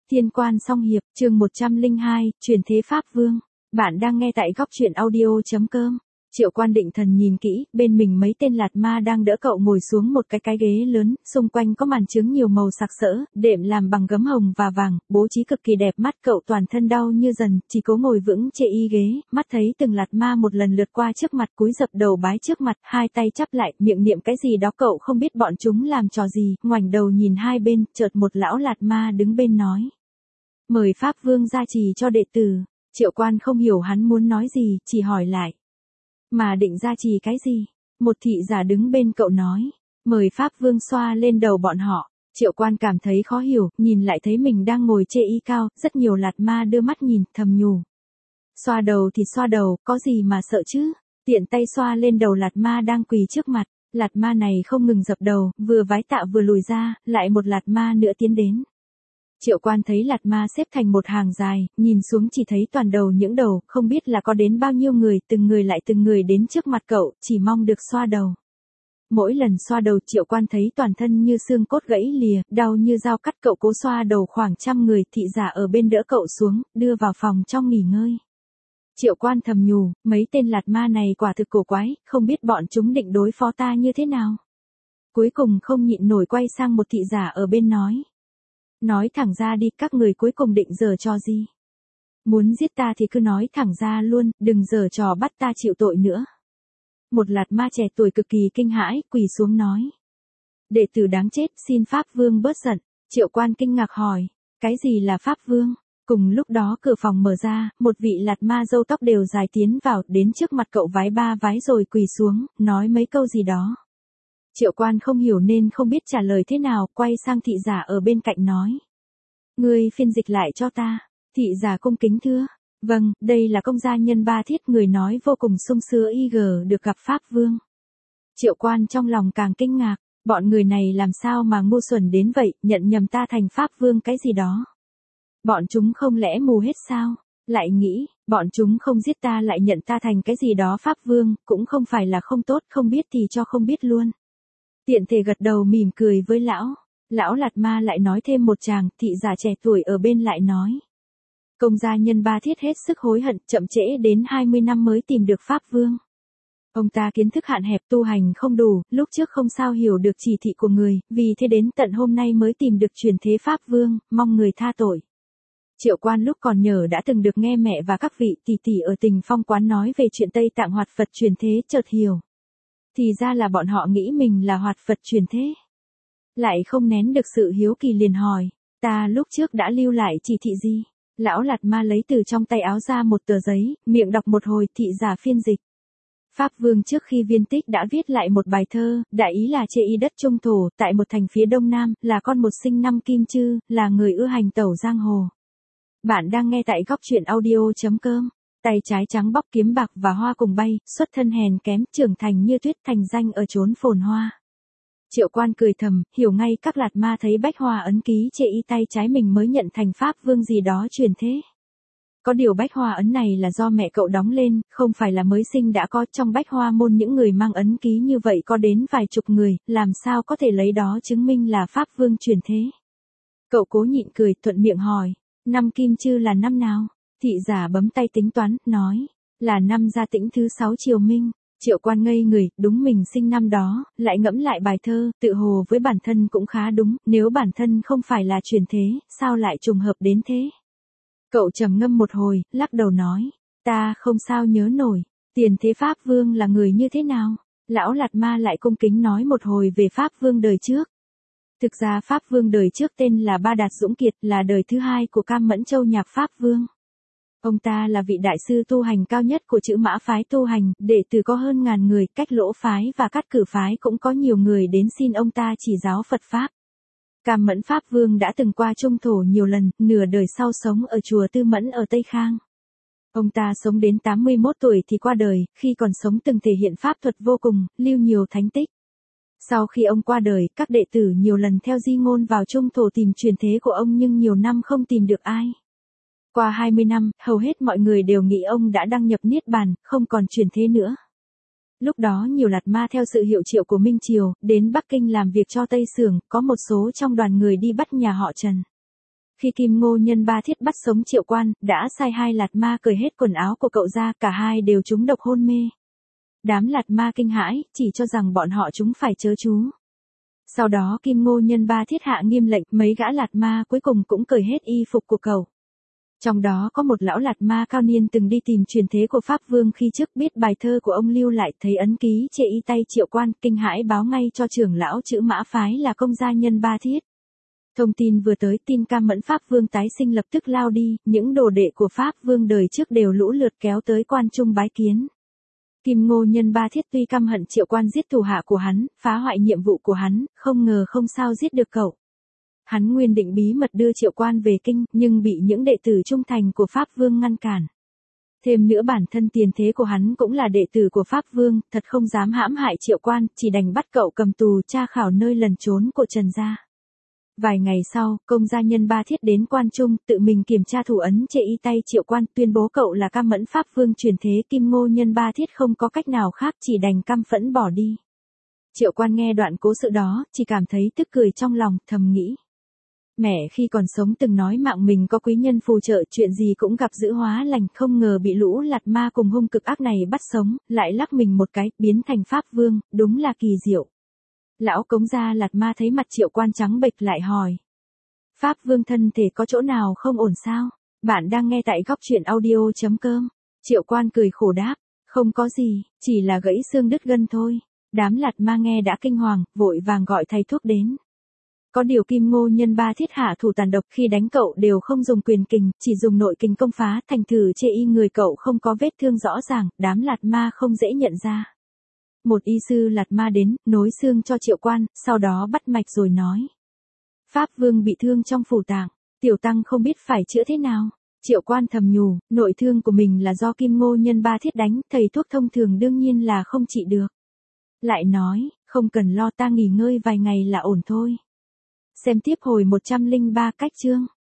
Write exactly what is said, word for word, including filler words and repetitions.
Thiên Quan Song Hiệp, chương một trăm lẻ hai, Truyền thế Pháp Vương. Bạn đang nghe tại góc truyện audio chấm com. Triệu Quan định thần nhìn kỹ, bên mình mấy tên lạt ma đang đỡ cậu ngồi xuống một cái cái ghế lớn, xung quanh có màn trướng nhiều màu sặc sỡ, đệm làm bằng gấm hồng và vàng, bố trí cực kỳ đẹp mắt. Cậu toàn thân đau như dần, chỉ cố ngồi vững chê y ghế, mắt thấy từng lạt ma một lần lượt qua trước mặt, cúi dập đầu bái trước mặt, hai tay chắp lại, miệng niệm cái gì đó. Cậu không biết bọn chúng làm trò gì, ngoảnh đầu nhìn hai bên, chợt một lão lạt ma đứng bên nói: "Mời Pháp Vương gia trì cho đệ tử." Triệu Quan không hiểu hắn muốn nói gì, chỉ hỏi lại: "Mà định gia trì cái gì?" Một thị giả đứng bên cậu nói: "Mời Pháp Vương xoa lên đầu bọn họ." Triệu Quan cảm thấy khó hiểu, nhìn lại thấy mình đang ngồi chê y cao, rất nhiều lạt ma đưa mắt nhìn, thầm nhủ: "Xoa đầu thì xoa đầu, có gì mà sợ chứ?" Tiện tay xoa lên đầu lạt ma đang quỳ trước mặt. Lạt ma này không ngừng dập đầu, vừa vái tạ vừa lùi ra, lại một lạt ma nữa tiến đến. Triệu Quan thấy lạt ma xếp thành một hàng dài, nhìn xuống chỉ thấy toàn đầu những đầu, không biết là có đến bao nhiêu người, từng người lại từng người đến trước mặt cậu, chỉ mong được xoa đầu. Mỗi lần xoa đầu Triệu Quan thấy toàn thân như xương cốt gãy lìa, đau như dao cắt. Cậu cố xoa đầu khoảng trăm người, thị giả ở bên đỡ cậu xuống, đưa vào phòng trong nghỉ ngơi. Triệu Quan thầm nhủ, mấy tên lạt ma này quả thực cổ quái, không biết bọn chúng định đối phó ta như thế nào. Cuối cùng không nhịn nổi quay sang một thị giả ở bên nói: "Nói thẳng ra đi, các người cuối cùng định giở trò gì? Muốn giết ta thì cứ nói thẳng ra luôn, đừng giở trò bắt ta chịu tội nữa." Một lạt ma trẻ tuổi cực kỳ kinh hãi, quỳ xuống nói: "Đệ tử đáng chết, xin Pháp Vương bớt giận." Triệu Quan kinh ngạc hỏi: "Cái gì là Pháp Vương?" Cùng lúc đó cửa phòng mở ra, một vị lạt ma râu tóc đều dài tiến vào, đến trước mặt cậu vái ba vái rồi quỳ xuống, nói mấy câu gì đó. Triệu Quan không hiểu nên không biết trả lời thế nào, quay sang thị giả ở bên cạnh nói: "Ngươi phiên dịch lại cho ta." Thị giả cung kính thưa: "Vâng, đây là công gia nhân Ba Thiết." Người nói vô cùng sung sướng y gờ được gặp Pháp Vương. Triệu Quan trong lòng càng kinh ngạc, bọn người này làm sao mà ngu xuẩn đến vậy, nhận nhầm ta thành Pháp Vương cái gì đó. Bọn chúng không lẽ mù hết sao? Lại nghĩ, bọn chúng không giết ta lại nhận ta thành cái gì đó Pháp Vương, cũng không phải là không tốt, không biết thì cho không biết luôn. Tiện thể gật đầu mỉm cười với lão. Lão lạt ma lại nói thêm một tràng, thị giả trẻ tuổi ở bên lại nói: "Công gia nhân Ba Thiết hết sức hối hận, chậm trễ đến hai mươi năm mới tìm được Pháp Vương. Ông ta kiến thức hạn hẹp, tu hành không đủ, lúc trước không sao hiểu được chỉ thị của người, vì thế đến tận hôm nay mới tìm được truyền thế Pháp Vương, mong người tha tội." Triệu Quan lúc còn nhờ đã từng được nghe mẹ và các vị tỷ tỷ ở Tình Phong quán nói về chuyện Tây Tạng Hoạt Phật truyền thế, chợt hiểu. Thì ra là bọn họ nghĩ mình là Hoạt Phật truyền thế. Lại không nén được sự hiếu kỳ liền hỏi: "Ta lúc trước đã lưu lại chỉ thị gì?" Lão lạt ma lấy từ trong tay áo ra một tờ giấy, miệng đọc một hồi, thị giả phiên dịch: "Pháp Vương trước khi viên tích đã viết lại một bài thơ, đại ý là chê y đất trung thổ, tại một thành phía đông nam, là con một sinh năm kim chư, là người ưa hành tẩu giang hồ." Bạn đang nghe tại góc truyện audio chấm com. Tay trái trắng bóc kiếm bạc và hoa cùng bay, xuất thân hèn kém, trưởng thành như tuyết, thành danh ở chốn phồn hoa. Triệu Quan cười thầm, hiểu ngay các lạt ma thấy bách hoa ấn ký chê y tay trái mình mới nhận thành Pháp Vương gì đó truyền thế. Có điều bách hoa ấn này là do mẹ cậu đóng lên, không phải là mới sinh đã có. Trong bách hoa môn những người mang ấn ký như vậy có đến vài chục người, làm sao có thể lấy đó chứng minh là Pháp Vương truyền thế. Cậu cố nhịn cười, thuận miệng hỏi: "Năm kim chư là năm nào?" Thị giả bấm tay tính toán, nói: "Là năm Gia Tĩnh thứ sáu Triều Minh." Triệu Quan ngây người, đúng mình sinh năm đó, lại ngẫm lại bài thơ, tự hồ với bản thân cũng khá đúng, nếu bản thân không phải là truyền thế, sao lại trùng hợp đến thế? Cậu trầm ngâm một hồi, lắc đầu nói: "Ta không sao nhớ nổi, tiền thế Pháp Vương là người như thế nào?" Lão lạt ma lại cung kính nói một hồi về Pháp Vương đời trước. Thực ra Pháp Vương đời trước tên là Ba Đạt Dũng Kiệt, là đời thứ hai của Cam Mẫn Châu Nhạc Pháp Vương. Ông ta là vị đại sư tu hành cao nhất của chữ Mã phái tu hành, đệ tử có hơn ngàn người, Cách Lỗ phái và Cát Cử phái cũng có nhiều người đến xin ông ta chỉ giáo Phật Pháp. Cam Mẫn Pháp Vương đã từng qua trung thổ nhiều lần, nửa đời sau sống ở chùa Tư Mẫn ở Tây Khang. Ông ta sống đến tám mươi mốt tuổi thì qua đời, khi còn sống từng thể hiện pháp thuật vô cùng, lưu nhiều thánh tích. Sau khi ông qua đời, các đệ tử nhiều lần theo di ngôn vào trung thổ tìm truyền thế của ông nhưng nhiều năm không tìm được ai. Qua hai mươi năm, hầu hết mọi người đều nghĩ ông đã đăng nhập Niết Bàn, không còn truyền thế nữa. Lúc đó nhiều lạt ma theo sự hiệu triệu của Minh Triều, đến Bắc Kinh làm việc cho Tây Sưởng, có một số trong đoàn người đi bắt nhà họ Trần. Khi Kim Ngô Nhân Ba Thiết bắt sống Triệu Quan, đã sai hai lạt ma cởi hết quần áo của cậu ra, cả hai đều trúng độc hôn mê. Đám lạt ma kinh hãi, chỉ cho rằng bọn họ chúng phải chớ chú. Sau đó Kim Ngô Nhân Ba Thiết hạ nghiêm lệnh, mấy gã lạt ma cuối cùng cũng cởi hết y phục của cậu. Trong đó có một lão lạt ma cao niên từng đi tìm truyền thế của Pháp Vương khi trước, biết bài thơ của ông lưu lại, thấy ấn ký trên y tay Triệu Quan, kinh hãi báo ngay cho trưởng lão Chữ Mã phái là Công Gia Nhân Ba Thiết. Thông tin vừa tới, tin Cam Mẫn Pháp Vương tái sinh lập tức lao đi, những đồ đệ của Pháp Vương đời trước đều lũ lượt kéo tới Quan Trung bái kiến. Kim Ngô Nhân Ba Thiết tuy căm hận Triệu Quan giết thủ hạ của hắn, phá hoại nhiệm vụ của hắn, không ngờ không sao giết được cậu. Hắn nguyên định bí mật đưa Triệu Quan về kinh, nhưng bị những đệ tử trung thành của Pháp Vương ngăn cản. Thêm nữa bản thân tiền thế của hắn cũng là đệ tử của Pháp Vương, thật không dám hãm hại Triệu Quan, chỉ đành bắt cậu cầm tù tra khảo nơi lẩn trốn của Trần gia. Vài ngày sau, Công Gia Nhân Ba Thiết đến Quan Trung, tự mình kiểm tra thủ ấn trên y tay Triệu Quan, tuyên bố cậu là Cam Mẫn Pháp Vương truyền thế. Kim Ngô Nhân Ba Thiết không có cách nào khác, chỉ đành căm phẫn bỏ đi. Triệu Quan nghe đoạn cố sự đó, chỉ cảm thấy tức cười trong lòng, thầm nghĩ. Mẹ khi còn sống từng nói mạng mình có quý nhân phù trợ, chuyện gì cũng gặp dữ hóa lành, không ngờ bị lũ lạt ma cùng hung cực ác này bắt sống, lại lắc mình một cái, biến thành Pháp Vương, đúng là kỳ diệu. Lão Cống Gia lạt ma thấy mặt Triệu Quan trắng bệch lại hỏi. Pháp Vương thân thể có chỗ nào không ổn sao? Bạn đang nghe tại góc truyện audio chấm com. Triệu Quan cười khổ đáp. Không có gì, chỉ là gãy xương đứt gân thôi. Đám lạt ma nghe đã kinh hoàng, vội vàng gọi thầy thuốc đến. Có điều Kim Ngô Nhân Ba Thiết hạ thủ tàn độc, khi đánh cậu đều không dùng quyền kình, chỉ dùng nội kình công phá, thành thử trên y người cậu không có vết thương rõ ràng, đám lạt ma không dễ nhận ra. Một y sư lạt ma đến, nối xương cho Triệu Quan, sau đó bắt mạch rồi nói. Pháp Vương bị thương trong phủ tạng, tiểu tăng không biết phải chữa thế nào. Triệu Quan thầm nhủ, nội thương của mình là do Kim Ngô Nhân Ba Thiết đánh, thầy thuốc thông thường đương nhiên là không trị được. Lại nói, không cần lo, ta nghỉ ngơi vài ngày là ổn thôi. Xem tiếp hồi một trăm lẻ ba cách chương.